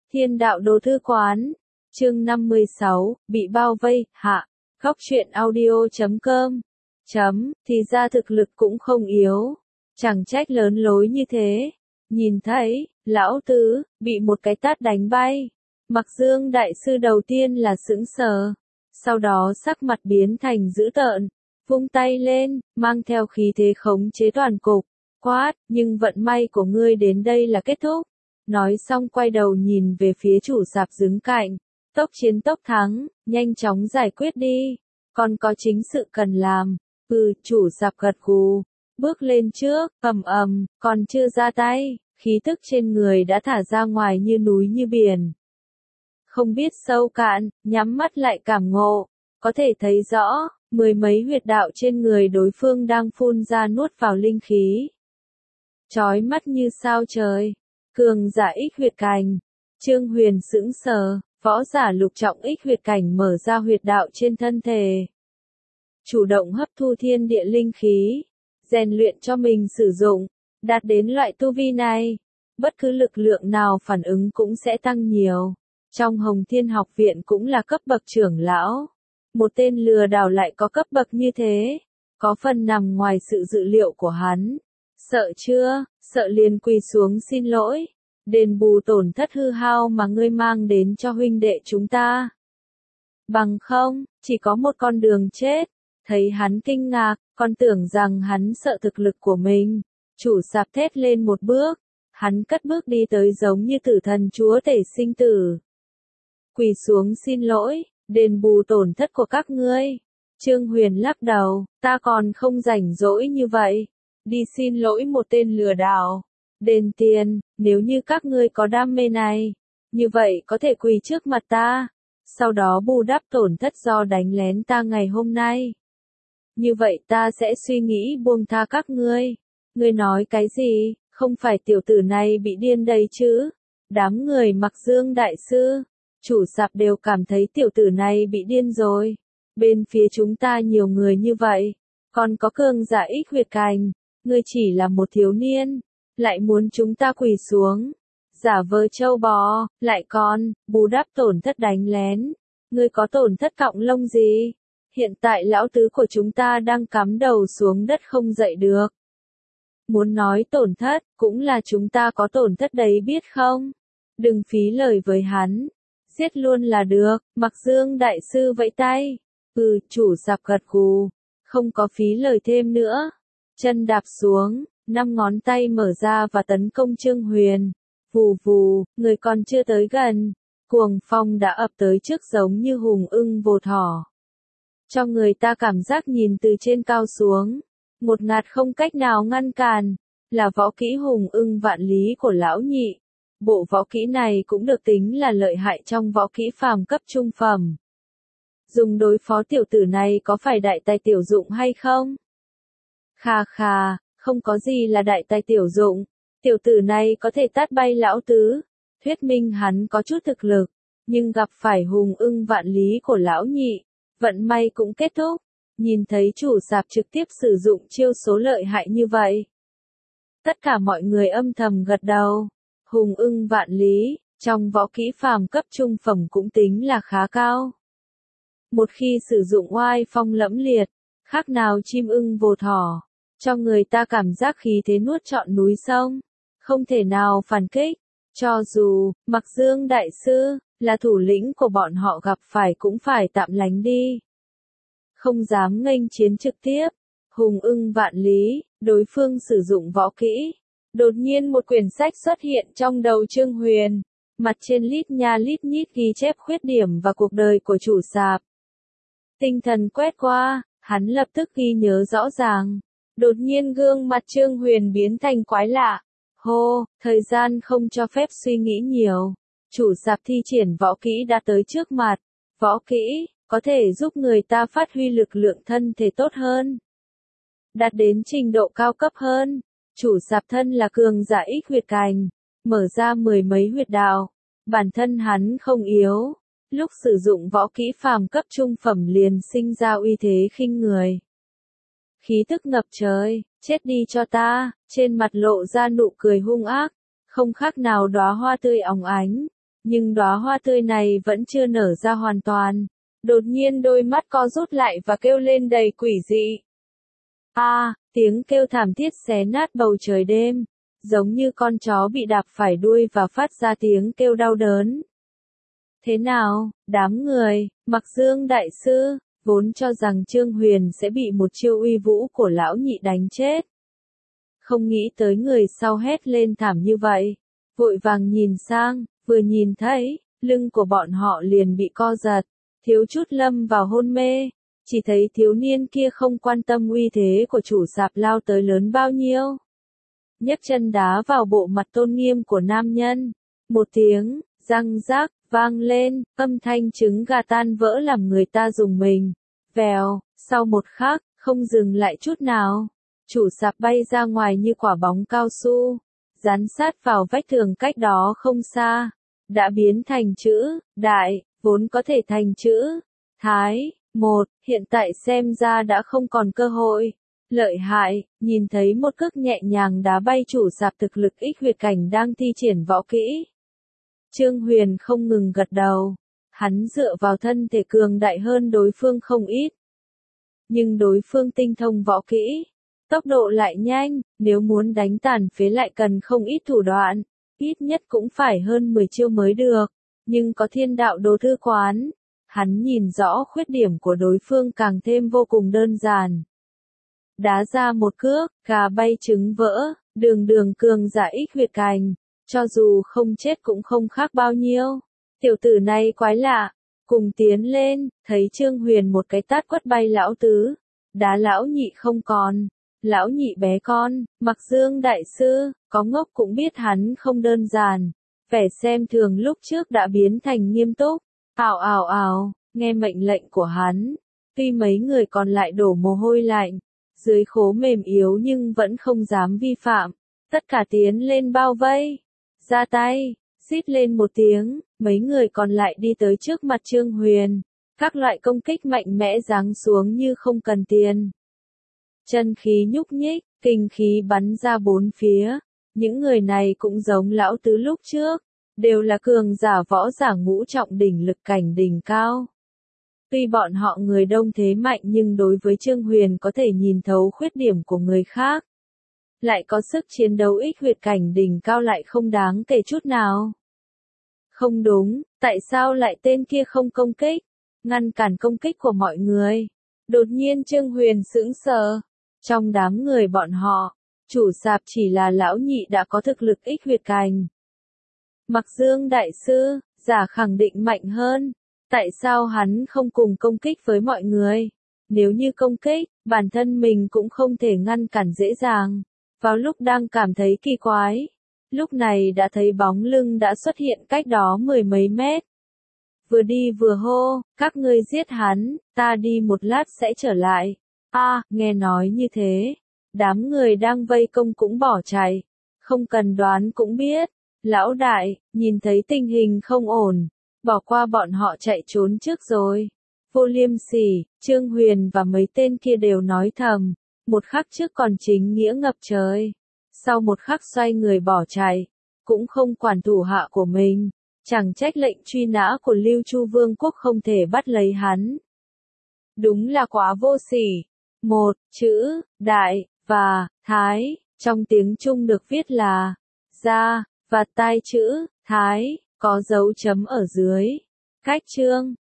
Thiên đạo đồ thư quán, chương 56, bị bao vây, hạ, góc truyện audio.com, thì ra thực lực cũng không yếu, chẳng trách lớn lối như thế, nhìn thấy, lão tứ, bị một cái tát đánh bay, Mặc Dương đại sư đầu tiên là sững sờ, sau đó sắc mặt biến thành dữ tợn, vung tay lên, mang theo khí thế khống chế toàn cục, quát, nhưng vận may của ngươi đến đây là kết thúc. Nói xong quay đầu nhìn về phía chủ sạp đứng cạnh, tốc chiến tốc thắng, nhanh chóng giải quyết đi, còn có chính sự cần làm. Chủ sạp gật gù, bước lên trước, còn chưa ra tay, khí tức trên người đã thả ra ngoài như núi như biển. Không biết sâu cạn, nhắm mắt lại cảm ngộ, có thể thấy rõ, mười mấy huyệt đạo trên người đối phương đang phun ra nuốt vào linh khí. Chói mắt như sao trời. Cường giả ích huyệt cảnh. Trương Huyền sững sờ, võ giả lục trọng ích huyệt cảnh mở ra huyệt đạo trên thân thể. Chủ động hấp thu thiên địa linh khí, rèn luyện cho mình sử dụng, đạt đến loại tu vi này, bất cứ lực lượng nào phản ứng cũng sẽ tăng nhiều. Trong Hồng Thiên học viện cũng là cấp bậc trưởng lão, một tên lừa đảo lại có cấp bậc như thế, có phần nằm ngoài sự dự liệu của hắn. Sợ chưa, sợ liền quỳ xuống xin lỗi, đền bù tổn thất hư hao mà ngươi mang đến cho huynh đệ chúng ta. Bằng không, chỉ có một con đường chết. Thấy hắn kinh ngạc, còn tưởng rằng hắn sợ thực lực của mình. Chủ sạp thét lên một bước, hắn cất bước đi tới giống như tử thần chúa tể sinh tử. Quỳ xuống xin lỗi, đền bù tổn thất của các ngươi. Trương Huyền lắc đầu, ta còn không rảnh rỗi như vậy. Đi xin lỗi một tên lừa đảo, đền tiền, nếu như các ngươi có đam mê này, như vậy có thể quỳ trước mặt ta, sau đó bù đắp tổn thất do đánh lén ta ngày hôm nay. Như vậy ta sẽ suy nghĩ buông tha các ngươi. Ngươi nói cái gì, không phải tiểu tử này bị điên đây chứ? Đám người Mặc Dương đại sư, chủ sạp đều cảm thấy tiểu tử này bị điên rồi. Bên phía chúng ta nhiều người như vậy, còn có cường giả ích huyệt cảnh. Ngươi chỉ là một thiếu niên, lại muốn chúng ta quỳ xuống, giả vờ trâu bò, lại còn, bù đắp tổn thất đánh lén. Ngươi có tổn thất cọng lông gì? Hiện tại lão tứ của chúng ta đang cắm đầu xuống đất không dậy được. Muốn nói tổn thất, cũng là chúng ta có tổn thất đấy biết không? Đừng phí lời với hắn, giết luôn là được. Mặc Dương đại sư vẫy tay. Chủ sạp gật gù, không có phí lời thêm nữa. Chân đạp xuống, 5 ngón tay mở ra và tấn công Trương Huyền. Vù vù, người còn chưa tới gần, cuồng phong đã ập tới trước giống như hùng ưng vồ thỏ. Cho người ta cảm giác nhìn từ trên cao xuống, một ngạt không cách nào ngăn cản, là võ kỹ hùng ưng vạn lý của lão nhị. Bộ võ kỹ này cũng được tính là lợi hại trong võ kỹ phàm cấp trung phẩm. Dùng đối phó tiểu tử này có phải đại tài tiểu dụng hay không? Khà, không có gì là đại tài tiểu dụng, tiểu tử này có thể tát bay lão tứ, thuyết minh hắn có chút thực lực, nhưng gặp phải hùng ưng vạn lý của lão nhị, vận may cũng kết thúc. Nhìn thấy chủ sạp trực tiếp sử dụng chiêu số lợi hại như vậy, tất cả mọi người âm thầm gật đầu. Hùng ưng vạn lý, trong võ kỹ phàm cấp trung phẩm cũng tính là khá cao. Một khi sử dụng oai phong lẫm liệt, khác nào chim ưng vồ thỏ, cho người ta cảm giác khí thế nuốt trọn núi sông, không thể nào phản kích. Cho dù, Mặc Dương đại sư, là thủ lĩnh của bọn họ gặp phải cũng phải tạm lánh đi. Không dám nghênh chiến trực tiếp. Hùng ưng vạn lý, đối phương sử dụng võ kỹ. Đột nhiên một quyển sách xuất hiện trong đầu Trương Huyền, mặt trên lít nha lít nhít ghi chép khuyết điểm và cuộc đời của chủ sạp. Tinh thần quét qua, hắn lập tức ghi nhớ rõ ràng. Đột nhiên gương mặt Trương Huyền biến thành quái lạ. Hô, thời gian không cho phép suy nghĩ nhiều. Chủ sạp thi triển võ kỹ đã tới trước mặt. Võ kỹ, có thể giúp người ta phát huy lực lượng thân thể tốt hơn. Đạt đến trình độ cao cấp hơn. Chủ sạp thân là cường giả ích huyệt cảnh. Mở ra mười mấy huyệt đạo. Bản thân hắn không yếu. Lúc sử dụng võ kỹ phàm cấp trung phẩm liền sinh ra uy thế khinh người. Khí tức ngập trời, chết đi cho ta, trên mặt lộ ra nụ cười hung ác, không khác nào đóa hoa tươi óng ánh. Nhưng đóa hoa tươi này vẫn chưa nở ra hoàn toàn. Đột nhiên đôi mắt co rút lại và kêu lên đầy quỷ dị. Tiếng kêu thảm thiết xé nát bầu trời đêm, giống như con chó bị đạp phải đuôi và phát ra tiếng kêu đau đớn. Thế nào, đám người, Mặc Dương đại sư, vốn cho rằng Trương Huyền sẽ bị một chiêu uy vũ của lão nhị đánh chết. Không nghĩ tới người sau hét lên thảm như vậy, vội vàng nhìn sang, vừa nhìn thấy, lưng của bọn họ liền bị co giật, thiếu chút lâm vào hôn mê. Chỉ thấy thiếu niên kia không quan tâm uy thế của chủ sạp lao tới lớn bao nhiêu. Nhấc chân đá vào bộ mặt tôn nghiêm của nam nhân. Một tiếng, răng rác, vang lên, âm thanh trứng gà tan vỡ làm người ta rùng mình. Vèo, sau một khắc, không dừng lại chút nào. Chủ sạp bay ra ngoài như quả bóng cao su, dán sát vào vách tường cách đó không xa. Đã biến thành chữ, đại, vốn có thể thành chữ, thái. Hiện tại xem ra đã không còn cơ hội. Lợi hại, nhìn thấy một cước nhẹ nhàng đá bay chủ sạp thực lực ích huyệt cảnh đang thi triển võ kỹ. Trương Huyền không ngừng gật đầu. Hắn dựa vào thân thể cường đại hơn đối phương không ít. Nhưng đối phương tinh thông võ kỹ. Tốc độ lại nhanh, nếu muốn đánh tàn phế lại cần không ít thủ đoạn. Ít nhất cũng phải hơn 10 chiêu mới được. Nhưng có thiên đạo đồ thư quán. Hắn nhìn rõ khuyết điểm của đối phương càng thêm vô cùng đơn giản. Đá ra một cước, gà bay trứng vỡ, đường cường giả ích huyệt cảnh, cho dù không chết cũng không khác bao nhiêu. Tiểu tử này quái lạ, cùng tiến lên, thấy Trương Huyền một cái tát quất bay lão tứ, đá lão nhị không còn. Lão nhị bé con, Mặc Dương đại sư, có ngốc cũng biết hắn không đơn giản. Vẻ xem thường lúc trước đã biến thành nghiêm túc. Ào, nghe mệnh lệnh của hắn, tuy mấy người còn lại đổ mồ hôi lạnh, dưới khố mềm yếu nhưng vẫn không dám vi phạm, tất cả tiến lên bao vây, ra tay, rít lên một tiếng, mấy người còn lại đi tới trước mặt Trương Huyền, các loại công kích mạnh mẽ giáng xuống như không cần tiền. Chân khí nhúc nhích, kinh khí bắn ra bốn phía, những người này cũng giống lão tứ lúc trước. Đều là cường giả võ giả ngũ trọng đỉnh lực cảnh đỉnh cao. Tuy bọn họ người đông thế mạnh nhưng đối với Trương Huyền có thể nhìn thấu khuyết điểm của người khác. Lại có sức chiến đấu ích huyệt cảnh đỉnh cao lại không đáng kể chút nào. Không đúng, tại sao lại tên kia không công kích, ngăn cản công kích của mọi người? Đột nhiên Trương Huyền sững sờ. Trong đám người bọn họ, chủ sạp chỉ là lão nhị đã có thực lực ích huyệt cảnh. Mặc Dương đại sư, giả khẳng định mạnh hơn. Tại sao hắn không cùng công kích với mọi người? Nếu như công kích, bản thân mình cũng không thể ngăn cản dễ dàng. Vào lúc đang cảm thấy kỳ quái, lúc này đã thấy bóng lưng đã xuất hiện cách đó 10 mấy mét. Vừa đi vừa hô, các ngươi giết hắn, ta đi một lát sẽ trở lại. Nghe nói như thế, đám người đang vây công cũng bỏ chạy. Không cần đoán cũng biết. Lão đại, nhìn thấy tình hình không ổn, bỏ qua bọn họ chạy trốn trước rồi. Vô liêm sỉ, Trương Huyền và mấy tên kia đều nói thầm, một khắc trước còn chính nghĩa ngập trời. Sau một khắc xoay người bỏ chạy, cũng không quản thủ hạ của mình, chẳng trách lệnh truy nã của Lưu Chu Vương quốc không thể bắt lấy hắn. Đúng là quá vô sỉ. Một chữ, đại, và, thái, trong tiếng Trung được viết là, ra, và tai chữ, thái, có dấu chấm ở dưới. Cách chương